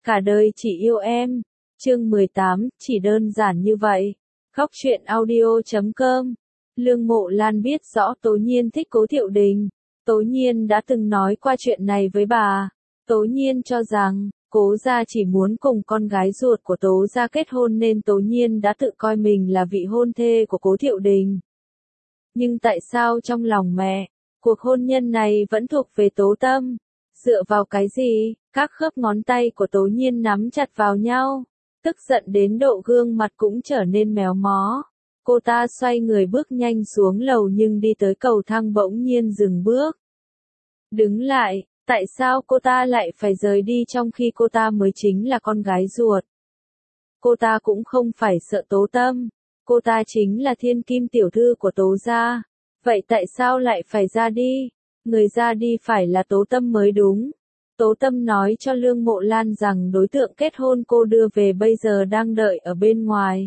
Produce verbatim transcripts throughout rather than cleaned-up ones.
cả đời chỉ yêu em. Chương mười tám, chỉ đơn giản như vậy. Khóc chuyện audio chấm com. Lương Mộ Lan biết rõ Tố Nhiên thích Cố Thiệu Đình. Tố Nhiên đã từng nói qua chuyện này với bà. Tố Nhiên cho rằng, Cố gia chỉ muốn cùng con gái ruột của Tố gia kết hôn nên Tố Nhiên đã tự coi mình là vị hôn thê của Cố Thiệu Đình. Nhưng tại sao trong lòng mẹ, cuộc hôn nhân này vẫn thuộc về Tố Tâm? Dựa vào cái gì? Các khớp ngón tay của Tố Nhiên nắm chặt vào nhau, tức giận đến độ gương mặt cũng trở nên méo mó. Cô ta xoay người bước nhanh xuống lầu nhưng đi tới cầu thang bỗng nhiên dừng bước. Đứng lại, tại sao cô ta lại phải rời đi trong khi cô ta mới chính là con gái ruột? Cô ta cũng không phải sợ Tố Tâm, cô ta chính là thiên kim tiểu thư của Tố gia. Vậy tại sao lại phải ra đi? Người ra đi phải là Tố Tâm mới đúng. Tố Tâm nói cho Lương Mộ Lan rằng đối tượng kết hôn cô đưa về bây giờ đang đợi ở bên ngoài.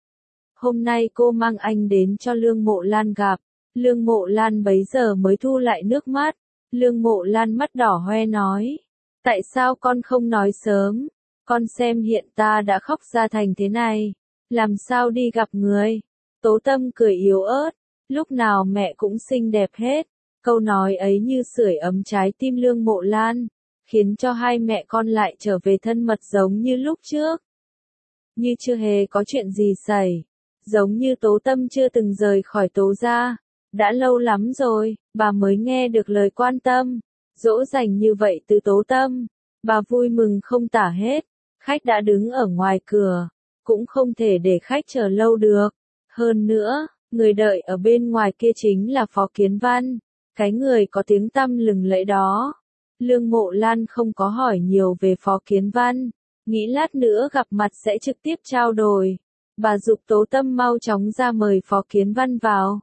Hôm nay cô mang anh đến cho Lương Mộ Lan gặp. Lương Mộ Lan bấy giờ mới thu lại nước mắt. Lương Mộ Lan mắt đỏ hoe nói. Tại sao con không nói sớm? Con xem hiện ta đã khóc ra thành thế này. Làm sao đi gặp người? Tố Tâm cười yếu ớt. Lúc nào mẹ cũng xinh đẹp hết. Câu nói ấy như sưởi ấm trái tim Lương Mộ Lan, khiến cho hai mẹ con lại trở về thân mật giống như lúc trước. Như chưa hề có chuyện gì xảy. Giống như Tố Tâm chưa từng rời khỏi Tố gia. Đã lâu lắm rồi, bà mới nghe được lời quan tâm, dỗ dành như vậy từ Tố Tâm. Bà vui mừng không tả hết. Khách đã đứng ở ngoài cửa, cũng không thể để khách chờ lâu được. Hơn nữa, người đợi ở bên ngoài kia chính là Phó Kiến Văn, cái người có tiếng tăm lừng lẫy đó. Lương Mộ Lan không có hỏi nhiều về Phó Kiến Văn, nghĩ lát nữa gặp mặt sẽ trực tiếp trao đổi. Bà giục Tố Tâm mau chóng ra mời Phó Kiến Văn vào.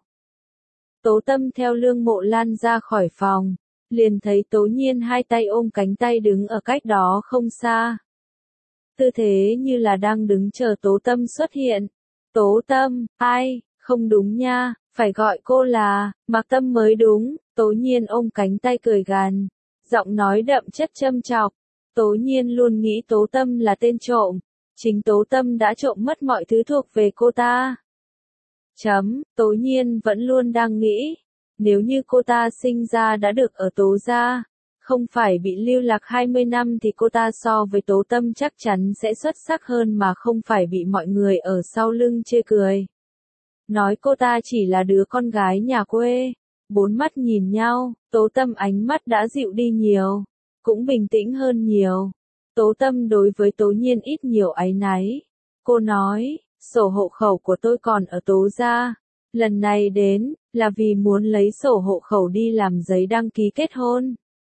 Tố Tâm theo Lương Mộ Lan ra khỏi phòng, liền thấy Tố Nhiên hai tay ôm cánh tay đứng ở cách đó không xa. Tư thế như là đang đứng chờ Tố Tâm xuất hiện. Tố Tâm, ai, không đúng nha, phải gọi cô là Mạc Tâm mới đúng. Tố Nhiên ôm cánh tay cười gằn, giọng nói đậm chất châm chọc. Tố Nhiên luôn nghĩ Tố Tâm là tên trộm, chính Tố Tâm đã trộm mất mọi thứ thuộc về cô ta. Chấm, Tố Nhiên vẫn luôn đang nghĩ, nếu như cô ta sinh ra đã được ở Tố gia, không phải bị lưu lạc hai mươi năm thì cô ta so với Tố Tâm chắc chắn sẽ xuất sắc hơn mà không phải bị mọi người ở sau lưng chê cười. Nói cô ta chỉ là đứa con gái nhà quê. Bốn mắt nhìn nhau, Tố Tâm ánh mắt đã dịu đi nhiều, cũng bình tĩnh hơn nhiều. Tố Tâm đối với Tố Nhiên ít nhiều áy náy. Cô nói, sổ hộ khẩu của tôi còn ở Tố gia. Lần này đến, là vì muốn lấy sổ hộ khẩu đi làm giấy đăng ký kết hôn.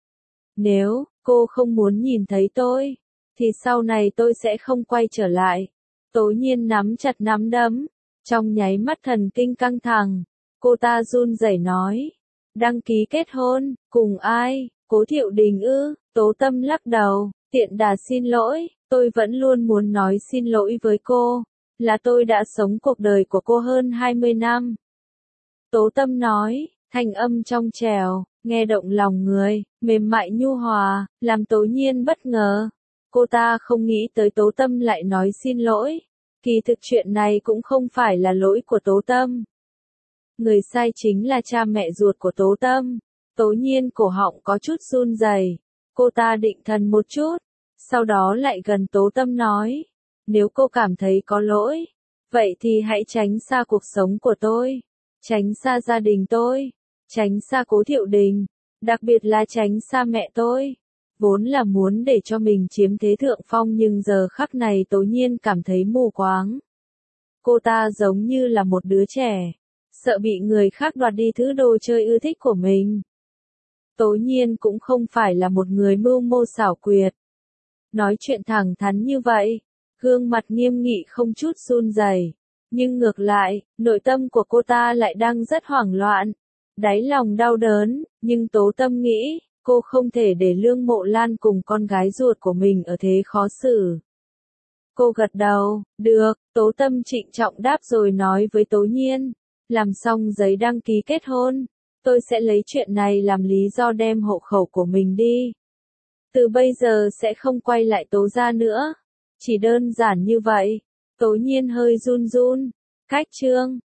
Nếu cô không muốn nhìn thấy tôi, thì sau này tôi sẽ không quay trở lại. Tố Nhiên nắm chặt nắm đấm, trong nháy mắt thần kinh căng thẳng. Cô ta run rẩy nói, đăng ký kết hôn, cùng ai? Cố Thiệu Đình ư? Tố Tâm lắc đầu, tiện đà xin lỗi, tôi vẫn luôn muốn nói xin lỗi với cô, là tôi đã sống cuộc đời của cô hơn hai mươi năm. Tố Tâm nói, thanh âm trong trẻo, nghe động lòng người, mềm mại nhu hòa, làm Tố Nhiên bất ngờ. Cô ta không nghĩ tới Tố Tâm lại nói xin lỗi. Kỳ thực chuyện này cũng không phải là lỗi của Tố Tâm. Người sai chính là cha mẹ ruột của Tố Tâm. Tố Nhiên cổ họng có chút run rẩy. Cô ta định thần một chút, sau đó lại gần Tố Tâm nói, nếu cô cảm thấy có lỗi, vậy thì hãy tránh xa cuộc sống của tôi, tránh xa gia đình tôi, tránh xa Cố Thiệu Đình, đặc biệt là tránh xa mẹ tôi. Vốn là muốn để cho mình chiếm thế thượng phong nhưng giờ khắc này Tố Nhiên cảm thấy mù quáng. Cô ta giống như là một đứa trẻ, sợ bị người khác đoạt đi thứ đồ chơi ưa thích của mình. Tố Nhiên cũng không phải là một người mưu mô xảo quyệt. Nói chuyện thẳng thắn như vậy, gương mặt nghiêm nghị không chút run rẩy, nhưng ngược lại, nội tâm của cô ta lại đang rất hoảng loạn, đáy lòng đau đớn, nhưng Tố Tâm nghĩ, cô không thể để Lương Mộ Lan cùng con gái ruột của mình ở thế khó xử. Cô gật đầu, được, Tố Tâm trịnh trọng đáp rồi nói với Tố Nhiên, làm xong giấy đăng ký kết hôn, tôi sẽ lấy chuyện này làm lý do đem hộ khẩu của mình đi. Từ bây giờ sẽ không quay lại Tố gia nữa. Chỉ đơn giản như vậy. Tố Nhiên hơi run run. Khách trương,